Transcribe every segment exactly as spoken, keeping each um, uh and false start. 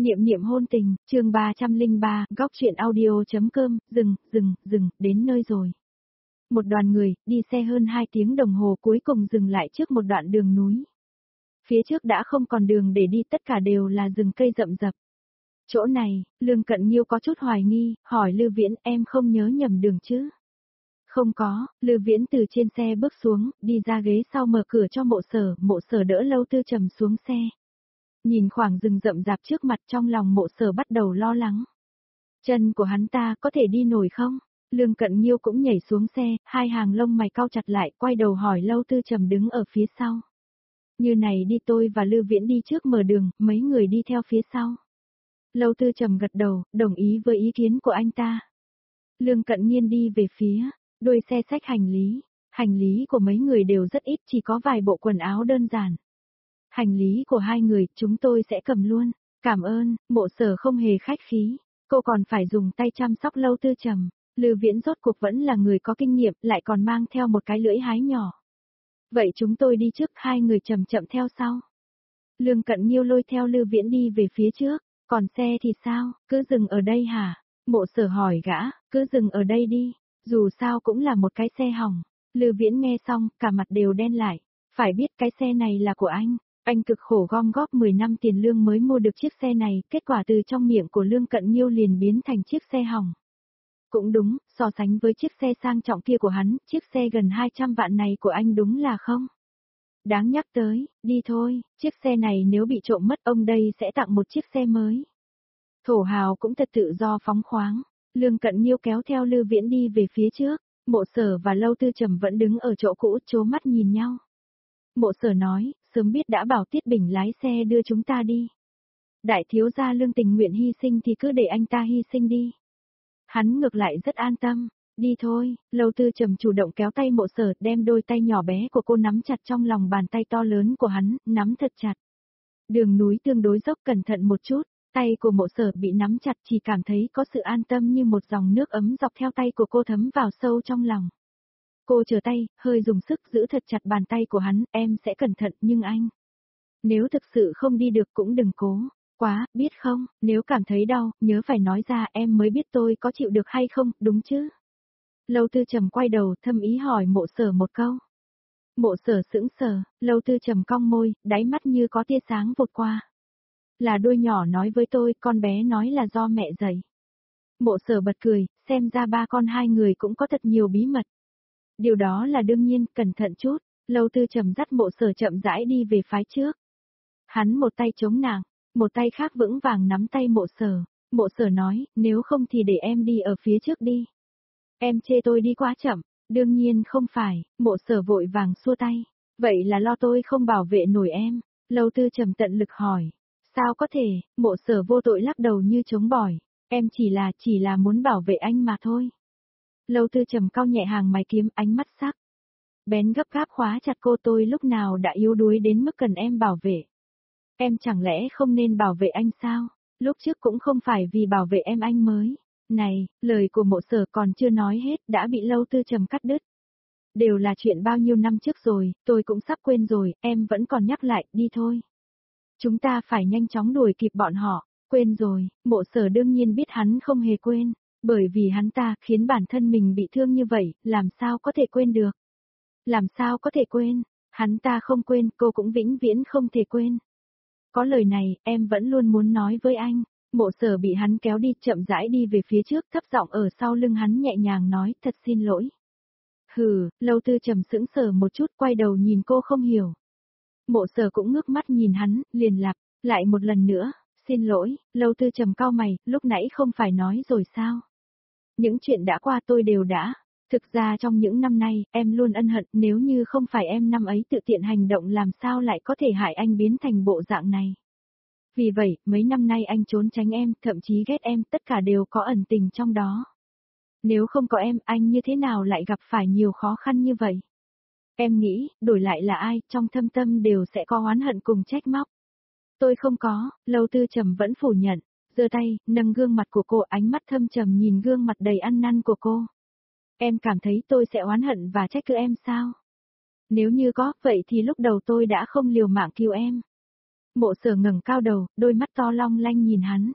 Niệm niệm hôn tình, chương ba trăm lẻ ba, góc truyện audio.com, dừng, dừng, dừng, đến nơi rồi. Một đoàn người, đi xe hơn hai tiếng đồng hồ cuối cùng dừng lại trước một đoạn đường núi. Phía trước đã không còn đường để đi, tất cả đều là rừng cây rậm rập. Chỗ này, Lương Cận Nhiêu có chút hoài nghi, hỏi Lư Viễn, em không nhớ nhầm đường chứ? Không có, Lư Viễn từ trên xe bước xuống, đi ra ghế sau mở cửa cho Mộ Sở, Mộ Sở đỡ Lâu Tư Trầm xuống xe. Nhìn khoảng rừng rậm rạp trước mặt, trong lòng Mộ Sở bắt đầu lo lắng. Chân của hắn ta có thể đi nổi không? Lương Cận Nhiêu cũng nhảy xuống xe, hai hàng lông mày cau chặt lại, quay đầu hỏi Lâu Tư Trầm đứng ở phía sau. Như này đi, tôi và Lư Viễn đi trước mở đường, mấy người đi theo phía sau. Lâu Tư Trầm gật đầu, đồng ý với ý kiến của anh ta. Lương Cận Nhiên đi về phía đuôi xe xách hành lý. Hành lý của mấy người đều rất ít, chỉ có vài bộ quần áo đơn giản. Hành lý của hai người, chúng tôi sẽ cầm luôn. Cảm ơn, Mộ Sở không hề khách khí. Cô còn phải dùng tay chăm sóc Lâu Tư Trầm. Lư Viễn rốt cuộc vẫn là người có kinh nghiệm, lại còn mang theo một cái lưỡi hái nhỏ. Vậy chúng tôi đi trước, hai người chậm chậm theo sau. Lương Cận Nhiêu lôi theo Lư Viễn đi về phía trước. Còn xe thì sao, cứ dừng ở đây hả? Mộ Sở hỏi gã, cứ dừng ở đây đi. Dù sao cũng là một cái xe hỏng. Lư Viễn nghe xong, cả mặt đều đen lại. Phải biết cái xe này là của anh. Anh cực khổ gom góp mười năm tiền lương mới mua được chiếc xe này, kết quả từ trong miệng của Lương Cận Nhiêu liền biến thành chiếc xe hỏng. Cũng đúng, so sánh với chiếc xe sang trọng kia của hắn, chiếc xe gần hai trăm vạn này của anh đúng là không đáng nhắc tới, đi thôi, chiếc xe này nếu bị trộm mất ông đây sẽ tặng một chiếc xe mới. Thổ hào cũng thật tự do phóng khoáng. Lương Cận Nhiêu kéo theo Lư Viễn đi về phía trước, Mộ Sở và Lâu Tư Trầm vẫn đứng ở chỗ cũ chố mắt nhìn nhau. Mộ Sở nói, sớm biết đã bảo Tiết Bình lái xe đưa chúng ta đi. Đại thiếu gia Lương tình nguyện hy sinh thì cứ để anh ta hy sinh đi. Hắn ngược lại rất an tâm, đi thôi. Lâu Tư Trầm chủ động kéo tay Mộ Sở, đem đôi tay nhỏ bé của cô nắm chặt trong lòng bàn tay to lớn của hắn, nắm thật chặt. Đường núi tương đối dốc, cẩn thận một chút. Tay của Mộ Sở bị nắm chặt, chỉ cảm thấy có sự an tâm như một dòng nước ấm dọc theo tay của cô thấm vào sâu trong lòng. Cô trở tay, hơi dùng sức giữ thật chặt bàn tay của hắn, em sẽ cẩn thận nhưng anh. Nếu thực sự không đi được cũng đừng cố, quá, biết không, nếu cảm thấy đau, nhớ phải nói ra em mới biết tôi có chịu được hay không, đúng chứ? Lâu Tư Trầm quay đầu thâm ý hỏi Mộ Sở một câu. Mộ Sở sững sờ, Lâu Tư Trầm cong môi, đáy mắt như có tia sáng vụt qua. Là đôi nhỏ nói với tôi, con bé nói là do mẹ dạy. Mộ Sở bật cười, xem ra ba con hai người cũng có thật nhiều bí mật. Điều đó là đương nhiên, cẩn thận chút. Lâu Tư Trầm dắt Mộ Sở chậm rãi đi về phía trước. Hắn một tay chống nàng, một tay khác vững vàng nắm tay Mộ Sở. Mộ Sở nói, nếu không thì để em đi ở phía trước đi. Em chê tôi đi quá chậm, đương nhiên không phải. Mộ Sở vội vàng xua tay. Vậy là lo tôi không bảo vệ nổi em. Lâu Tư Trầm tận lực hỏi. Sao có thể? Mộ Sở vô tội lắc đầu như chống bỏi. Em chỉ là, chỉ là muốn bảo vệ anh mà thôi. Lâu Tư Trầm cau nhẹ hàng mày kiếm, ánh mắt sắc bén gấp gáp khóa chặt cô, tôi lúc nào đã yếu đuối đến mức cần em bảo vệ. Em chẳng lẽ không nên bảo vệ anh sao? Lúc trước cũng không phải vì bảo vệ em anh mới. Này, lời của Mộ Sở còn chưa nói hết đã bị Lâu Tư Trầm cắt đứt. Đều là chuyện bao nhiêu năm trước rồi, tôi cũng sắp quên rồi, em vẫn còn nhắc lại, đi thôi. Chúng ta phải nhanh chóng đuổi kịp bọn họ. Quên rồi, Mộ Sở đương nhiên biết hắn không hề quên. Bởi vì hắn ta khiến bản thân mình bị thương như vậy, làm sao có thể quên được? Làm sao có thể quên? Hắn ta không quên, cô cũng vĩnh viễn không thể quên. Có lời này, em vẫn luôn muốn nói với anh. Mộ Sở bị hắn kéo đi, chậm rãi đi về phía trước, thấp giọng ở sau lưng hắn nhẹ nhàng nói, thật xin lỗi. Hừ, Lâu Tư Trầm sững sờ một chút, quay đầu nhìn cô không hiểu. Mộ Sở cũng ngước mắt nhìn hắn, liền lặp lại một lần nữa, xin lỗi. Lâu Tư Trầm cau mày, lúc nãy không phải nói rồi sao? Những chuyện đã qua tôi đều đã. Thực ra trong những năm nay, em luôn ân hận, nếu như không phải em năm ấy tự tiện hành động làm sao lại có thể hại anh biến thành bộ dạng này. Vì vậy, mấy năm nay anh trốn tránh em, thậm chí ghét em, tất cả đều có ẩn tình trong đó. Nếu không có em, anh như thế nào lại gặp phải nhiều khó khăn như vậy? Em nghĩ, đổi lại là ai, trong thâm tâm đều sẽ có oán hận cùng trách móc. Tôi không có, Lâu Tư Trầm vẫn phủ nhận, giơ tay, nâng gương mặt của cô, ánh mắt thâm trầm nhìn gương mặt đầy ăn năn của cô. Em cảm thấy tôi sẽ oán hận và trách cứ em sao? Nếu như có, vậy thì lúc đầu tôi đã không liều mạng cứu em. Mộ Sở ngẩng cao đầu, đôi mắt to long lanh nhìn hắn.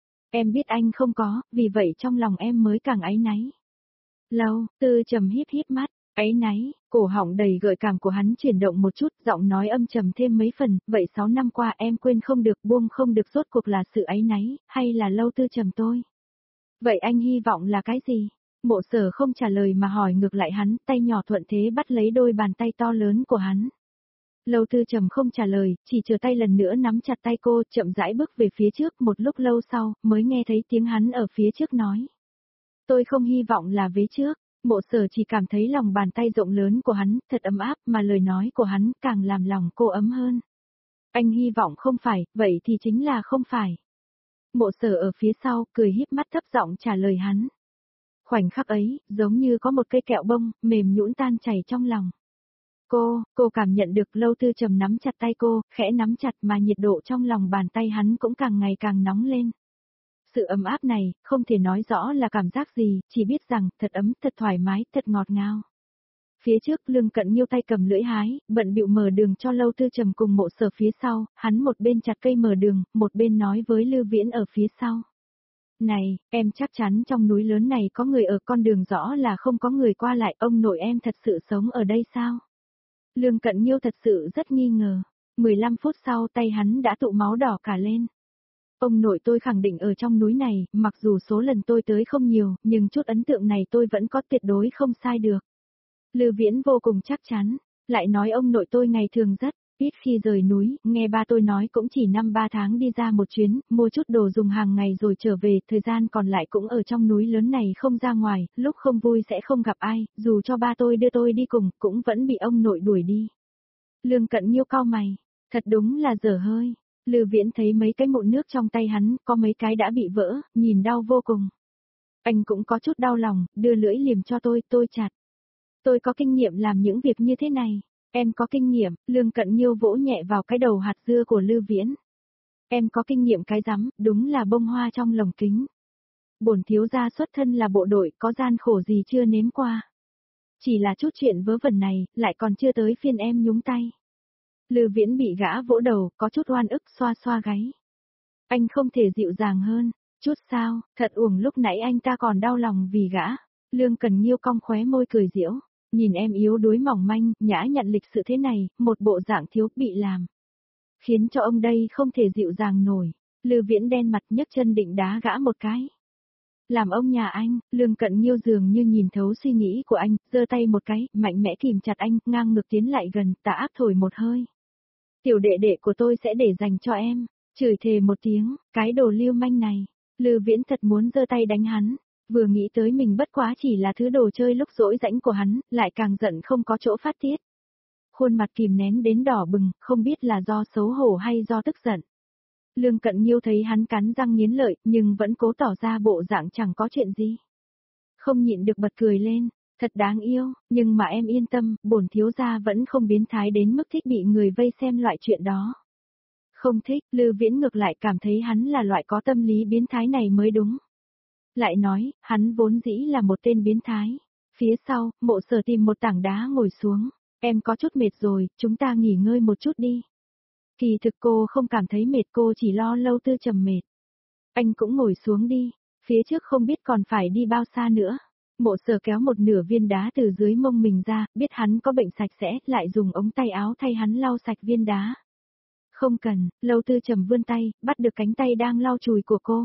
Em biết anh không có, vì vậy trong lòng em mới càng áy náy. Lâu, Tư Trầm híp híp mắt, áy náy, cổ họng đầy gợi cảm của hắn chuyển động một chút, giọng nói âm trầm thêm mấy phần, vậy sáu năm qua em quên không được, buông không được, rốt cuộc là sự áy náy, hay là Lâu Tư Trầm tôi? Vậy anh hy vọng là cái gì? Mộ Sở không trả lời mà hỏi ngược lại hắn, tay nhỏ thuận thế bắt lấy đôi bàn tay to lớn của hắn. Lâu Tư Trầm không trả lời, chỉ chờ tay lần nữa nắm chặt tay cô, chậm rãi bước về phía trước, một lúc lâu sau, mới nghe thấy tiếng hắn ở phía trước nói. Tôi không hy vọng là vế trước. Mộ Sở chỉ cảm thấy lòng bàn tay rộng lớn của hắn, thật ấm áp, mà lời nói của hắn càng làm lòng cô ấm hơn. Anh hy vọng không phải, vậy thì chính là không phải. Mộ Sở ở phía sau, cười híp mắt thấp giọng trả lời hắn. Khoảnh khắc ấy, giống như có một cây kẹo bông, mềm nhũn tan chảy trong lòng. Cô, cô cảm nhận được Lâu Tư Trầm nắm chặt tay cô, khẽ nắm chặt mà nhiệt độ trong lòng bàn tay hắn cũng càng ngày càng nóng lên. Sự ấm áp này, không thể nói rõ là cảm giác gì, chỉ biết rằng, thật ấm, thật thoải mái, thật ngọt ngào. Phía trước Lương Cận Nhiêu tay cầm lưỡi hái, bận bịu mở đường cho Lâu Tư Trầm cùng Mộ Sở phía sau, hắn một bên chặt cây mở đường, một bên nói với Lưu Viễn ở phía sau. Này, em chắc chắn trong núi lớn này có người ở, con đường rõ là không có người qua lại, ông nội em thật sự sống ở đây sao? Lương Cận Nhiêu thật sự rất nghi ngờ. mười lăm phút sau tay hắn đã tụ máu đỏ cả lên. Ông nội tôi khẳng định ở trong núi này, mặc dù số lần tôi tới không nhiều, nhưng chút ấn tượng này tôi vẫn có, tuyệt đối không sai được. Lưu Viễn vô cùng chắc chắn, lại nói ông nội tôi ngày thường rất ít khi rời núi, nghe ba tôi nói cũng chỉ năm ba tháng đi ra một chuyến, mua chút đồ dùng hàng ngày rồi trở về, thời gian còn lại cũng ở trong núi lớn này không ra ngoài, lúc không vui sẽ không gặp ai, dù cho ba tôi đưa tôi đi cùng, cũng vẫn bị ông nội đuổi đi. Lương Cận Nhiêu cau mày, thật đúng là dở hơi. Lưu Viễn thấy mấy cái mụn nước trong tay hắn, có mấy cái đã bị vỡ, nhìn đau vô cùng. Anh cũng có chút đau lòng, đưa lưỡi liềm cho tôi, tôi chặt. Tôi có kinh nghiệm làm những việc như thế này. Em có kinh nghiệm, Lương Cận Nhiêu vỗ nhẹ vào cái đầu hạt dưa của Lưu Viễn. Em có kinh nghiệm cái rắm, đúng là bông hoa trong lồng kính. Bổn thiếu gia xuất thân là bộ đội, có gian khổ gì chưa nếm qua. Chỉ là chút chuyện vớ vẩn này, lại còn chưa tới phiên em nhúng tay. Lưu Viễn bị gã vỗ đầu, có chút oan ức, xoa xoa gáy. Anh không thể dịu dàng hơn, chút sao, thật uổng lúc nãy anh ta còn đau lòng vì gã. Lương Cận Nhiêu cong khóe môi cười giễu, nhìn em yếu đuối mỏng manh, nhã nhặn lịch sự thế này, một bộ dạng thiếu bị làm. Khiến cho ông đây không thể dịu dàng nổi. Lưu Viễn đen mặt nhấc chân định đá gã một cái. Làm ông nhà anh, Lương Cận Nhiêu dường như nhìn thấu suy nghĩ của anh, giơ tay một cái, mạnh mẽ kìm chặt anh, ngang ngược tiến lại gần, tà ác thổi một hơi. Tiểu đệ đệ của tôi sẽ để dành cho em, chửi thề một tiếng, cái đồ lưu manh này. Lưu Viễn thật muốn giơ tay đánh hắn, vừa nghĩ tới mình bất quá chỉ là thứ đồ chơi lúc rỗi rãnh của hắn, lại càng giận không có chỗ phát tiết. Khuôn mặt kìm nén đến đỏ bừng, không biết là do xấu hổ hay do tức giận. Lương Cận Nhiêu thấy hắn cắn răng nghiến lợi, nhưng vẫn cố tỏ ra bộ dạng chẳng có chuyện gì. Không nhịn được bật cười lên, thật đáng yêu, nhưng mà em yên tâm, bổn thiếu gia vẫn không biến thái đến mức thích bị người vây xem loại chuyện đó. Không thích, Lưu Viễn ngược lại cảm thấy hắn là loại có tâm lý biến thái này mới đúng. Lại nói, hắn vốn dĩ là một tên biến thái. Phía sau, Mộ Sở tìm một tảng đá ngồi xuống. Em có chút mệt rồi, chúng ta nghỉ ngơi một chút đi. Kỳ thực cô không cảm thấy mệt, cô chỉ lo Lâu Tư Trầm mệt. Anh cũng ngồi xuống đi, phía trước không biết còn phải đi bao xa nữa. Mộ Sở kéo một nửa viên đá từ dưới mông mình ra, biết hắn có bệnh sạch sẽ, lại dùng ống tay áo thay hắn lau sạch viên đá. Không cần, Lâu Tư Trầm vươn tay, bắt được cánh tay đang lau chùi của cô.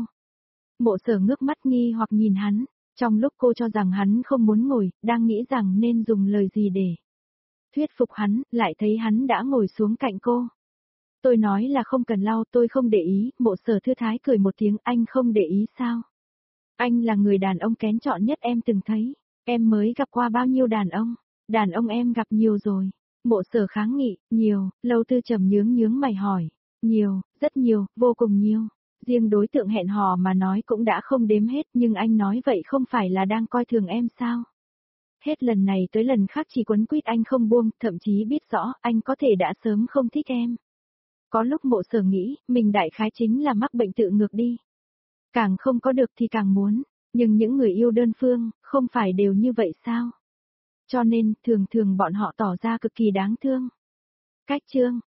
Mộ Sở ngước mắt nghi hoặc nhìn hắn, trong lúc cô cho rằng hắn không muốn ngồi, đang nghĩ rằng nên dùng lời gì để thuyết phục hắn, lại thấy hắn đã ngồi xuống cạnh cô. Tôi nói là không cần lau, tôi không để ý. Mộ Sở thư thái cười một tiếng, anh không để ý sao? Anh là người đàn ông kén chọn nhất em từng thấy. Em mới gặp qua bao nhiêu đàn ông? Đàn ông em gặp nhiều rồi. Mộ Sở kháng nghị, nhiều. Lâu Tư Trầm nhướng nhướng mày hỏi. Nhiều, rất nhiều, vô cùng nhiều. Riêng đối tượng hẹn hò mà nói cũng đã không đếm hết, nhưng anh nói vậy không phải là đang coi thường em sao? Hết lần này tới lần khác chỉ quấn quýt anh không buông, thậm chí biết rõ anh có thể đã sớm không thích em. Có lúc Mộ Sở nghĩ, mình đại khái chính là mắc bệnh tự ngược đi. Càng không có được thì càng muốn, nhưng những người yêu đơn phương, không phải đều như vậy sao? Cho nên, thường thường bọn họ tỏ ra cực kỳ đáng thương. Cách chương